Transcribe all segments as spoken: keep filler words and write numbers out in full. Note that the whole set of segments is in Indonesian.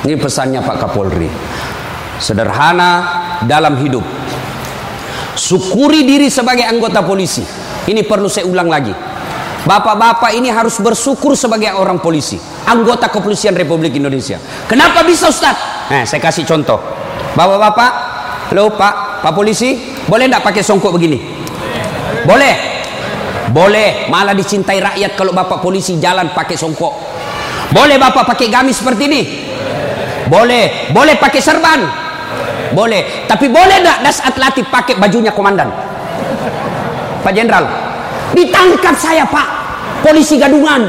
Ini pesannya Pak Kapolri. Sederhana dalam hidup. Syukuri diri sebagai anggota polisi. Ini perlu saya ulang lagi. Bapak-bapak ini harus bersyukur sebagai orang polisi, anggota kepolisian Republik Indonesia. Kenapa bisa, Ustaz? Nah, saya kasih contoh. Bapak-bapak, halo Pak, Pak polisi, boleh enggak pakai songkok begini? Boleh. Boleh, malah dicintai rakyat kalau Bapak polisi jalan pakai songkok. Boleh Bapak pakai gamis seperti ini? Boleh. Boleh pakai serban? Boleh. Tapi boleh enggak das atletik pakai bajunya komandan? Pak Jenderal, ditangkap saya Pak, polisi gadungan.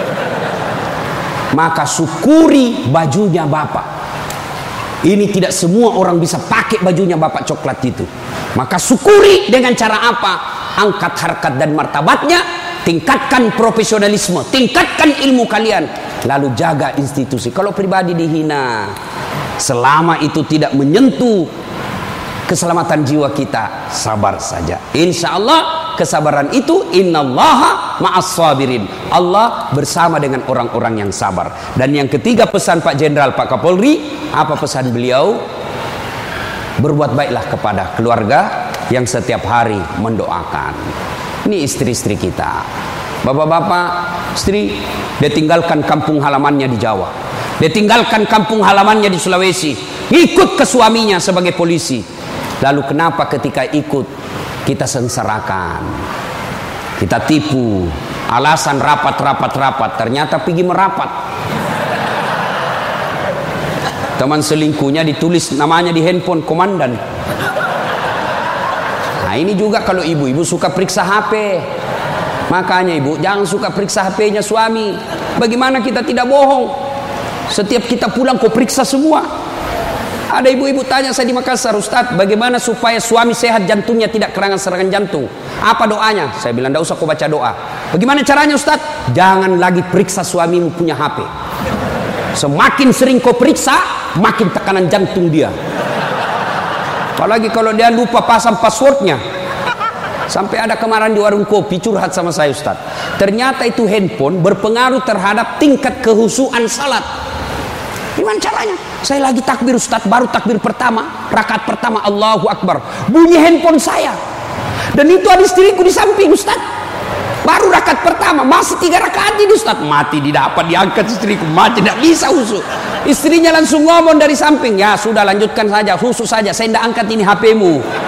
Maka syukuri bajunya Bapak. Ini tidak semua orang bisa pakai bajunya Bapak coklat itu. Maka syukuri dengan cara apa? Angkat harkat dan martabatnya, tingkatkan profesionalisme, tingkatkan ilmu kalian, lalu jaga institusi. Kalau pribadi dihina, selama itu tidak menyentuh keselamatan jiwa kita, sabar saja. Insya Allah kesabaran itu, innallaha ma'as sabirin. Allah bersama dengan orang-orang yang sabar. Dan yang ketiga pesan Pak Jenderal, Pak Kapolri, apa pesan beliau? Berbuat baiklah kepada keluarga yang setiap hari mendoakan. Ini istri-istri kita. Bapak-bapak, istri, dia tinggalkan kampung halamannya di Jawa. Dia tinggalkan kampung halamannya di Sulawesi. Ikut ke suaminya sebagai polisi. Lalu kenapa ketika ikut kita sengsarakan, kita tipu, alasan rapat-rapat-rapat, ternyata pergi merapat. Teman selingkuhnya ditulis namanya di handphone komandan. Nah ini juga kalau ibu-ibu suka periksa H P. Makanya ibu jangan suka periksa H P-nya suami. Bagaimana kita tidak bohong? Setiap kita pulang kau periksa semua. Ada ibu-ibu tanya saya di Makassar, Ustadz, bagaimana supaya suami sehat jantungnya tidak serangan-serangan jantung? Apa doanya? Saya bilang, tidak usah kau baca doa. Bagaimana caranya, Ustadz? Jangan lagi periksa suamimu punya H P. Semakin sering kau periksa, makin tekanan jantung dia. Apalagi kalau dia lupa pasang passwordnya. Sampai ada kemarin di warung kopi curhat sama saya, Ustadz. Ternyata itu handphone berpengaruh terhadap tingkat kehusuan salat. Gimana caranya? Saya lagi takbir, Ustadz, baru takbir pertama, rakaat pertama, Allahu Akbar, bunyi handphone saya. Dan itu ada istriku di samping, Ustadz. Baru rakaat pertama, masih tiga rakaat ini, Ustadz. Mati didapat, diangkat istriku, mati, tidak bisa husu. Istrinya langsung ngomong dari samping, ya sudah lanjutkan saja, husu saja, saya tidak angkat ini H P-mu.